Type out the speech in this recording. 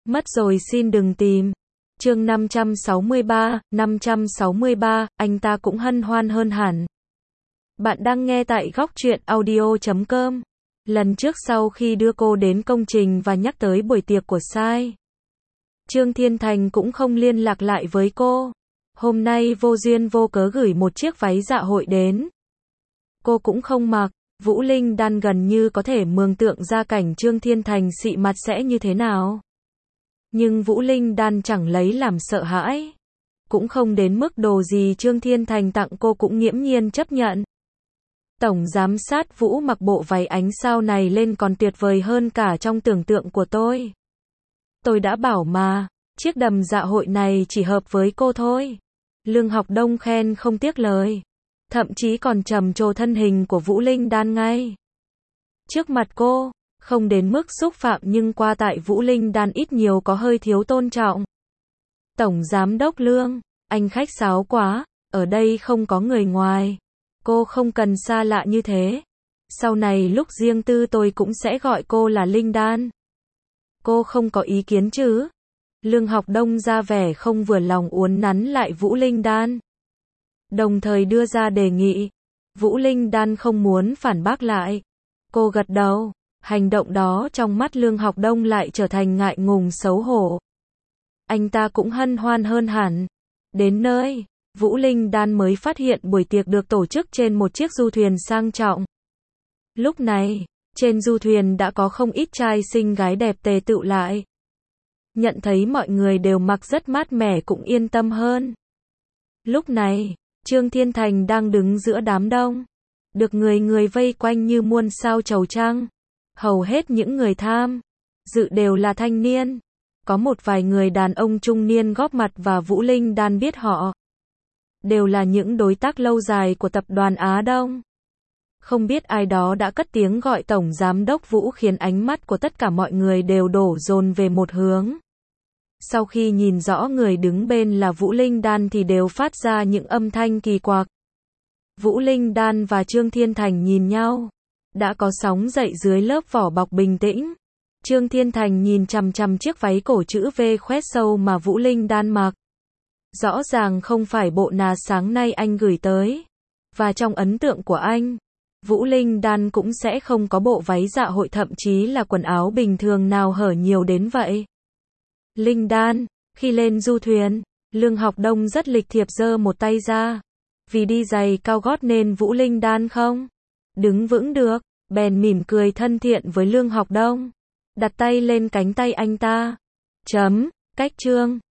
Mất rồi xin đừng tìm. Chương 563, anh ta cũng hân hoan hơn hẳn. Bạn đang nghe tại góc truyện audio.com. Lần trước sau khi đưa cô đến công trình và nhắc tới buổi tiệc của Sai, Trương Thiên Thành cũng không liên lạc lại với cô. Hôm nay vô duyên vô cớ gửi một chiếc váy dạ hội đến. Cô cũng không mặc. Vũ Linh Đan gần như có thể mường tượng ra cảnh Trương Thiên Thành xị mặt sẽ như thế nào. Nhưng Vũ Linh Đan chẳng lấy làm sợ hãi. Cũng không đến mức đồ gì Trương Thiên Thành tặng cô cũng nghiễm nhiên chấp nhận. Tổng giám sát Vũ mặc bộ váy ánh sao này lên còn tuyệt vời hơn cả trong tưởng tượng của tôi. Tôi đã bảo mà, chiếc đầm dạ hội này chỉ hợp với cô thôi. Lương Học Đông khen không tiếc lời. Thậm chí còn trầm trồ thân hình của Vũ Linh Đan ngay trước mặt cô, không đến mức xúc phạm nhưng qua tại Vũ Linh Đan ít nhiều có hơi thiếu tôn trọng. Tổng giám đốc Lương, anh khách sáo quá, ở đây không có người ngoài. Cô không cần xa lạ như thế. Sau này lúc riêng tư tôi cũng sẽ gọi cô là Linh Đan. Cô không có ý kiến chứ? Lương Học Đông ra vẻ không vừa lòng uốn nắn lại Vũ Linh Đan, đồng thời đưa ra đề nghị. Vũ Linh Đan không muốn phản bác lại. Cô gật đầu. Hành động đó trong mắt Lương Học Đông lại trở thành ngại ngùng xấu hổ. Anh ta cũng hân hoan hơn hẳn. Đến nơi, Vũ Linh Đan mới phát hiện buổi tiệc được tổ chức trên một chiếc du thuyền sang trọng. Lúc này, trên du thuyền đã có không ít trai xinh gái đẹp tề tựu lại. Nhận thấy mọi người đều mặc rất mát mẻ cũng yên tâm hơn. Lúc này, Trương Thiên Thành đang đứng giữa đám đông, được người người vây quanh như muôn sao chầu trăng. Hầu hết những người tham dự đều là thanh niên. Có một vài người đàn ông trung niên góp mặt và Vũ Linh Đan biết họ đều là những đối tác lâu dài của tập đoàn Á Đông. Không biết ai đó đã cất tiếng gọi Tổng Giám đốc Vũ khiến ánh mắt của tất cả mọi người đều đổ dồn về một hướng. Sau khi nhìn rõ người đứng bên là Vũ Linh Đan thì đều phát ra những âm thanh kỳ quặc. Vũ Linh Đan và Trương Thiên Thành nhìn nhau. Đã có sóng dậy dưới lớp vỏ bọc bình tĩnh. Trương Thiên Thành nhìn chằm chằm chiếc váy cổ chữ V khoét sâu mà Vũ Linh Đan mặc. Rõ ràng không phải bộ nà sáng nay anh gửi tới. Và trong ấn tượng của anh, Vũ Linh Đan cũng sẽ không có bộ váy dạ hội thậm chí là quần áo bình thường nào hở nhiều đến vậy. Linh Đan, khi lên du thuyền, Lương Học Đông rất lịch thiệp giơ một tay ra. Vì đi giày cao gót nên Vũ Linh Đan không đứng vững được, bèn mỉm cười thân thiện với Lương Học Đông, đặt tay lên cánh tay anh ta. Cách Trương